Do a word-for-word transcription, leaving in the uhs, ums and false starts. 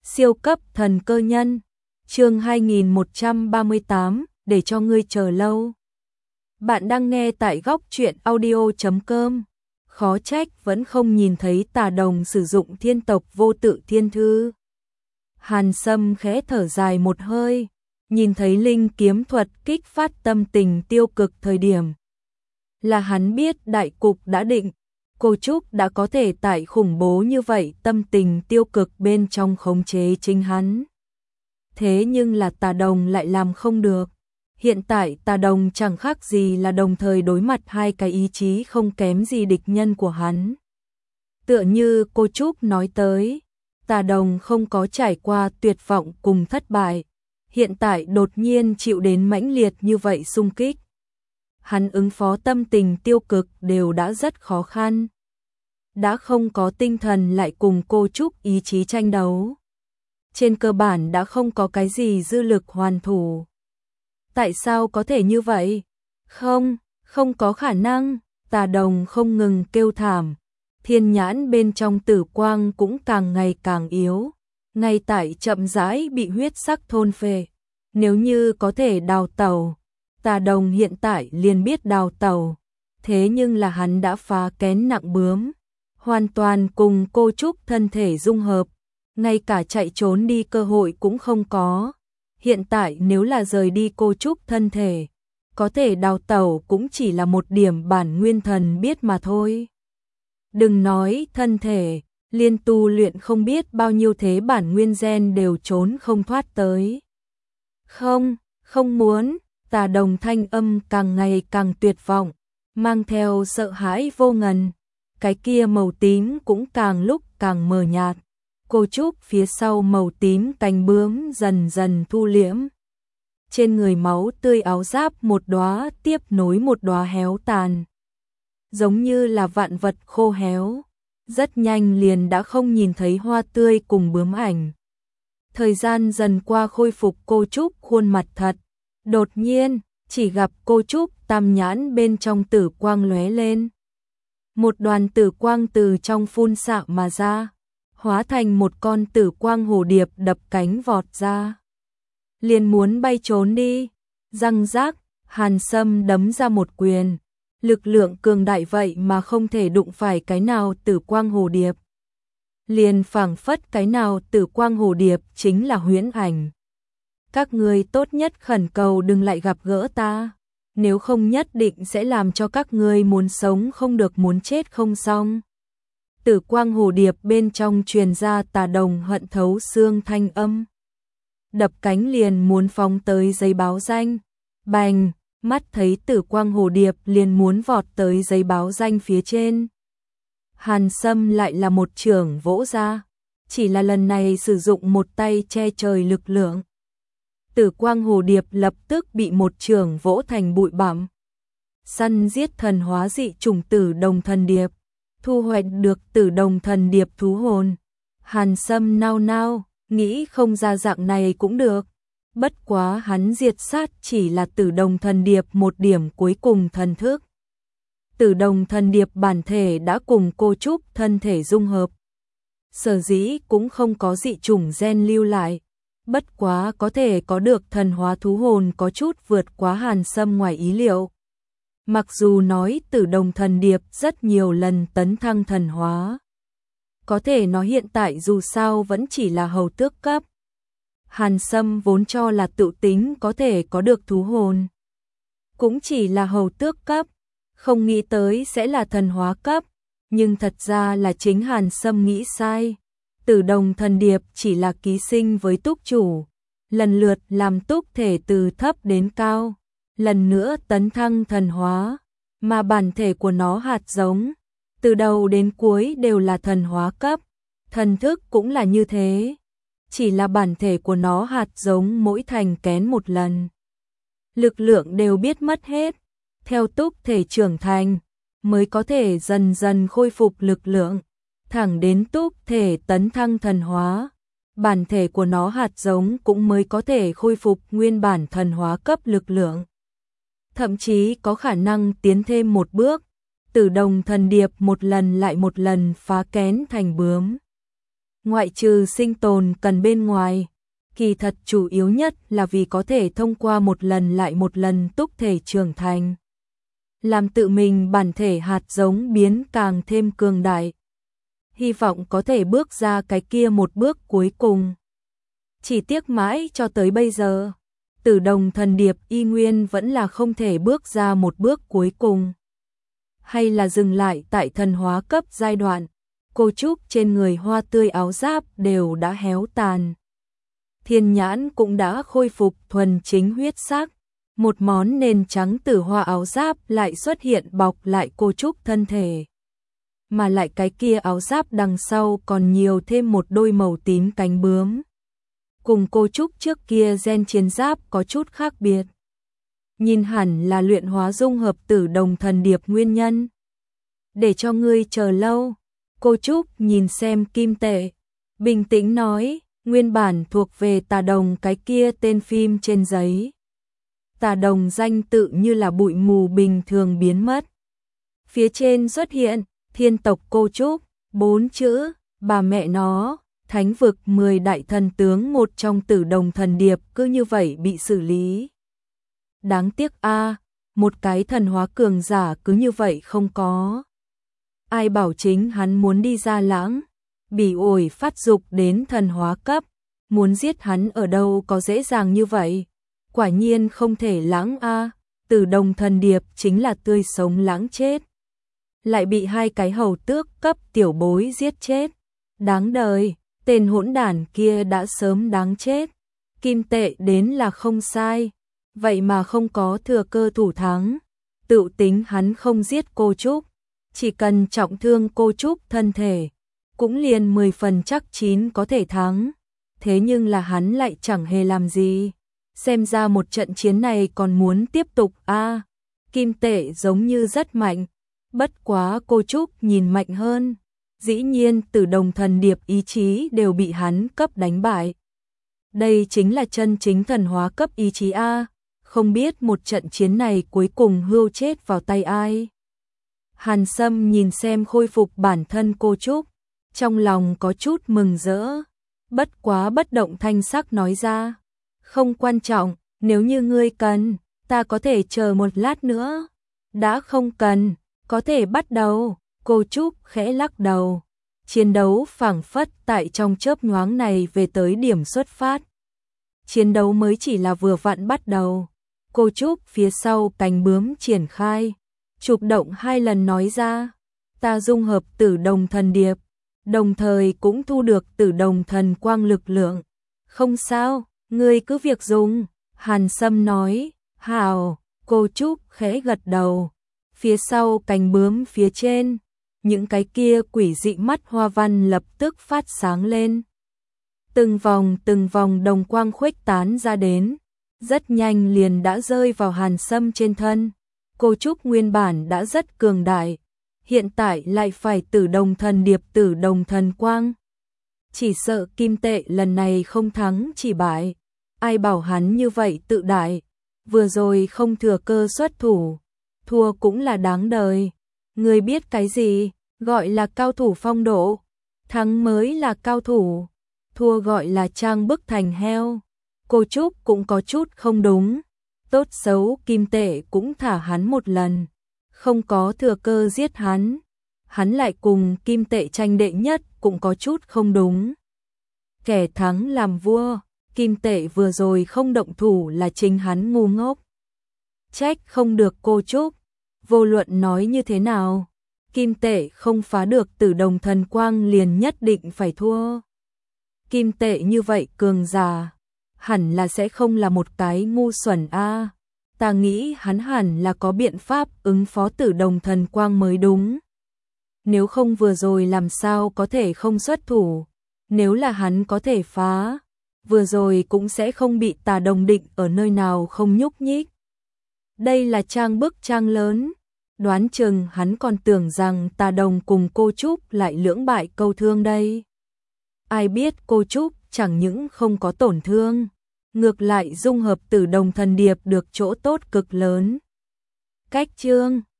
Siêu cấp thần cơ nhân, chương hai nghìn một trăm ba mươi tám, để cho ngươi chờ lâu. Bạn đang nghe tại góc truyện audio chấm com. Khó trách vẫn không nhìn thấy Tà Đồng sử dụng thiên tộc vô tự thiên thư. Hàn Sâm khẽ thở dài một hơi, nhìn thấy linh kiếm thuật kích phát tâm tình tiêu cực thời điểm. Là hắn biết đại cục đã định, cô Trúc đã có thể tại khủng bố như vậy tâm tình tiêu cực bên trong khống chế chính hắn. Thế nhưng là Tà Đồng lại làm không được. Hiện tại Tà Đồng chẳng khác gì là đồng thời đối mặt hai cái ý chí không kém gì địch nhân của hắn. Tựa như cô Trúc nói tới, Tà Đồng không có trải qua tuyệt vọng cùng thất bại, hiện tại đột nhiên chịu đến mãnh liệt như vậy xung kích. Hắn ứng phó tâm tình tiêu cực đều đã rất khó khăn. Đã không có tinh thần lại cùng cô Trúc ý chí tranh đấu. Trên cơ bản đã không có cái gì dư lực hoàn thủ. Tại sao có thể như vậy? Không, không có khả năng. Tà Đồng không ngừng kêu thảm. Thiên nhãn bên trong tử quang cũng càng ngày càng yếu. Ngay tại chậm rãi bị huyết sắc thôn phệ. Nếu như có thể đào tẩu, Tà Đồng hiện tại liền biết đào tẩu. Thế nhưng là hắn đã phá kén nặng bướm, hoàn toàn cùng cô Trúc thân thể dung hợp, ngay cả chạy trốn đi cơ hội cũng không có. Hiện tại nếu là rời đi cô Trúc thân thể, có thể đào tẩu cũng chỉ là một điểm bản nguyên thần biết mà thôi. Đừng nói thân thể, liên tu luyện không biết bao nhiêu thế bản nguyên gen đều trốn không thoát tới. Không, không muốn. Tà Đồng thanh âm càng ngày càng tuyệt vọng, mang theo sợ hãi vô ngần. Cái kia màu tím cũng càng lúc càng mờ nhạt. Cô Trúc phía sau màu tím cánh bướm dần dần thu liễm. Trên người máu tươi áo giáp một đóa tiếp nối một đóa héo tàn. Giống như là vạn vật khô héo. Rất nhanh liền đã không nhìn thấy hoa tươi cùng bướm ảnh. Thời gian dần qua khôi phục cô Trúc khuôn mặt thật. Đột nhiên, chỉ gặp cô Trúc tam nhãn bên trong tử quang lóe lên. Một đoàn tử quang từ trong phun xạ mà ra, hóa thành một con tử quang hồ điệp đập cánh vọt ra. Liền muốn bay trốn đi, răng rác, Hàn Sâm đấm ra một quyền. Lực lượng cường đại vậy mà không thể đụng phải cái nào tử quang hồ điệp. Liền phảng phất cái nào tử quang hồ điệp chính là huyễn ảnh. Các ngươi tốt nhất khẩn cầu đừng lại gặp gỡ ta, nếu không nhất định sẽ làm cho các ngươi muốn sống không được muốn chết không xong. Tử quang hồ điệp bên trong truyền ra Tà Đồng hận thấu xương thanh âm. Đập cánh liền muốn phóng tới giấy báo danh. Bành, mắt thấy tử quang hồ điệp liền muốn vọt tới giấy báo danh phía trên. Hàn Sâm lại là một chưởng vỗ ra, chỉ là lần này sử dụng một tay che trời lực lượng. Tử quang hồ điệp lập tức bị một chưởng vỗ thành bụi bặm. Săn giết thần hóa dị chủng tử đồng thần điệp, thu hoạch được tử đồng thần điệp thú hồn. Hàn Sâm nao nao, nghĩ không ra dạng này cũng được. Bất quá hắn diệt sát chỉ là tử đồng thần điệp một điểm cuối cùng thần thức. Tử đồng thần điệp bản thể đã cùng cô Trúc thân thể dung hợp. Sở dĩ cũng không có dị chủng gen lưu lại. Bất quá có thể có được thần hóa thú hồn có chút vượt quá Hàn Sâm ngoài ý liệu. Mặc dù nói tử đồng thần điệp rất nhiều lần tấn thăng thần hóa. Có thể nó hiện tại dù sao vẫn chỉ là hầu tước cấp. Hàn Sâm vốn cho là tự tính có thể có được thú hồn. Cũng chỉ là hầu tước cấp, không nghĩ tới sẽ là thần hóa cấp. Nhưng thật ra là chính Hàn Sâm nghĩ sai. Tử đồng thần điệp chỉ là ký sinh với túc chủ, lần lượt làm túc thể từ thấp đến cao, lần nữa tấn thăng thần hóa, mà bản thể của nó hạt giống, từ đầu đến cuối đều là thần hóa cấp, thần thức cũng là như thế, chỉ là bản thể của nó hạt giống mỗi thành kén một lần. Lực lượng đều biết mất hết, theo túc thể trưởng thành, mới có thể dần dần khôi phục lực lượng. Thẳng đến túc thể tấn thăng thần hóa, bản thể của nó hạt giống cũng mới có thể khôi phục nguyên bản thần hóa cấp lực lượng. Thậm chí có khả năng tiến thêm một bước, tử đồng thần điệp một lần lại một lần phá kén thành bướm. Ngoại trừ sinh tồn cần bên ngoài, kỳ thật chủ yếu nhất là vì có thể thông qua một lần lại một lần túc thể trưởng thành, làm tự mình bản thể hạt giống biến càng thêm cường đại. Hy vọng có thể bước ra cái kia một bước cuối cùng. Chỉ tiếc mãi cho tới bây giờ, Tử Đồng Thần Điệp y nguyên vẫn là không thể bước ra một bước cuối cùng. Hay là dừng lại tại thần hóa cấp giai đoạn, cô trúc trên người hoa tươi áo giáp đều đã héo tàn. Thiên nhãn cũng đã khôi phục thuần chính huyết sắc, một món nền trắng tử hoa áo giáp lại xuất hiện bọc lại cô trúc thân thể. Mà lại cái kia áo giáp đằng sau còn nhiều thêm một đôi màu tím cánh bướm. Cùng cô trúc trước kia gen chiến giáp có chút khác biệt. Nhìn hẳn là luyện hóa dung hợp Tử Đồng Thần Điệp nguyên nhân. Để cho ngươi chờ lâu, cô trúc nhìn xem kim tệ, bình tĩnh nói, nguyên bản thuộc về Tà Đồng cái kia tên phim trên giấy. Tà Đồng danh tự như là bụi mù bình thường biến mất. Phía trên xuất hiện, thiên tộc cô trúc, bốn chữ, bà mẹ nó, thánh vực mười đại thần tướng một trong Tử Đồng Thần Điệp cứ như vậy bị xử lý. Đáng tiếc a, một cái thần hóa cường giả cứ như vậy không có. Ai bảo chính hắn muốn đi ra lãng, bỉ ổi phát dục đến thần hóa cấp, muốn giết hắn ở đâu có dễ dàng như vậy. Quả nhiên không thể lãng a, Tử Đồng Thần Điệp chính là tươi sống lãng chết. Lại bị hai cái hầu tước cấp tiểu bối giết chết. Đáng đời, tên hỗn đản kia đã sớm đáng chết. Kim tệ đến là không sai, vậy mà không có thừa cơ thủ thắng. Tự tính hắn không giết cô trúc, chỉ cần trọng thương cô trúc thân thể, cũng liền mười phần chắc chín có thể thắng. Thế nhưng là hắn lại chẳng hề làm gì. Xem ra một trận chiến này còn muốn tiếp tục a. À, kim tệ giống như rất mạnh, bất quá cô trúc nhìn mạnh hơn. Dĩ nhiên Tử Đồng Thần Điệp ý chí đều bị hắn cấp đánh bại. Đây chính là chân chính thần hóa cấp ý chí a, không biết một trận chiến này cuối cùng hưu chết vào tay ai. Hàn Sâm nhìn xem khôi phục bản thân cô trúc, trong lòng có chút mừng rỡ, bất quá bất động thanh sắc nói ra, không quan trọng, nếu như ngươi cần, ta có thể chờ một lát nữa. Đã không cần, có thể bắt đầu. Cô trúc khẽ lắc đầu. Chiến đấu phảng phất tại trong chớp nhoáng này về tới điểm xuất phát. Chiến đấu mới chỉ là vừa vặn bắt đầu. Cô trúc phía sau cánh bướm triển khai, chụp động hai lần nói ra, ta dung hợp Tử Đồng Thần Điệp, đồng thời cũng thu được Tử Đồng Thần Quang lực lượng. Không sao, ngươi cứ việc dùng. Hàn Sâm nói, hào. Cô trúc khẽ gật đầu. Phía sau cánh bướm phía trên, những cái kia quỷ dị mắt hoa văn lập tức phát sáng lên. Từng vòng từng vòng đồng quang khuếch tán ra đến, rất nhanh liền đã rơi vào Hàn Sâm trên thân. Cô trúc nguyên bản đã rất cường đại, hiện tại lại phải Tử Đồng Thần Điệp Tử Đồng Thần Quang. Chỉ sợ kim tệ lần này không thắng chỉ bại. Ai bảo hắn như vậy tự đại, vừa rồi không thừa cơ xuất thủ, thua cũng là đáng đời. Người biết cái gì gọi là cao thủ phong độ, thắng mới là cao thủ, thua gọi là trang bức thành heo. Cô trúc cũng có chút không đúng, tốt xấu kim tệ cũng thả hắn một lần, không có thừa cơ giết hắn, hắn lại cùng kim tệ tranh đệ nhất cũng có chút không đúng. Kẻ thắng làm vua, kim tệ vừa rồi không động thủ là chính hắn ngu ngốc. Trách không được cô trúc, vô luận nói như thế nào, kim tệ không phá được Tử Đồng Thần Quang liền nhất định phải thua. Kim tệ như vậy cường giả, hẳn là sẽ không là một cái ngu xuẩn a. Ta nghĩ hắn hẳn là có biện pháp ứng phó Tử Đồng Thần Quang mới đúng. Nếu không vừa rồi làm sao có thể không xuất thủ, nếu là hắn có thể phá, vừa rồi cũng sẽ không bị Tà Đồng định ở nơi nào không nhúc nhích. Đây là trang bức trang lớn, đoán chừng hắn còn tưởng rằng Tà Đồng cùng cô trúc lại lưỡng bại câu thương đây. Ai biết cô trúc chẳng những không có tổn thương, ngược lại dung hợp Tử Đồng Thần Điệp được chỗ tốt cực lớn. Cách chương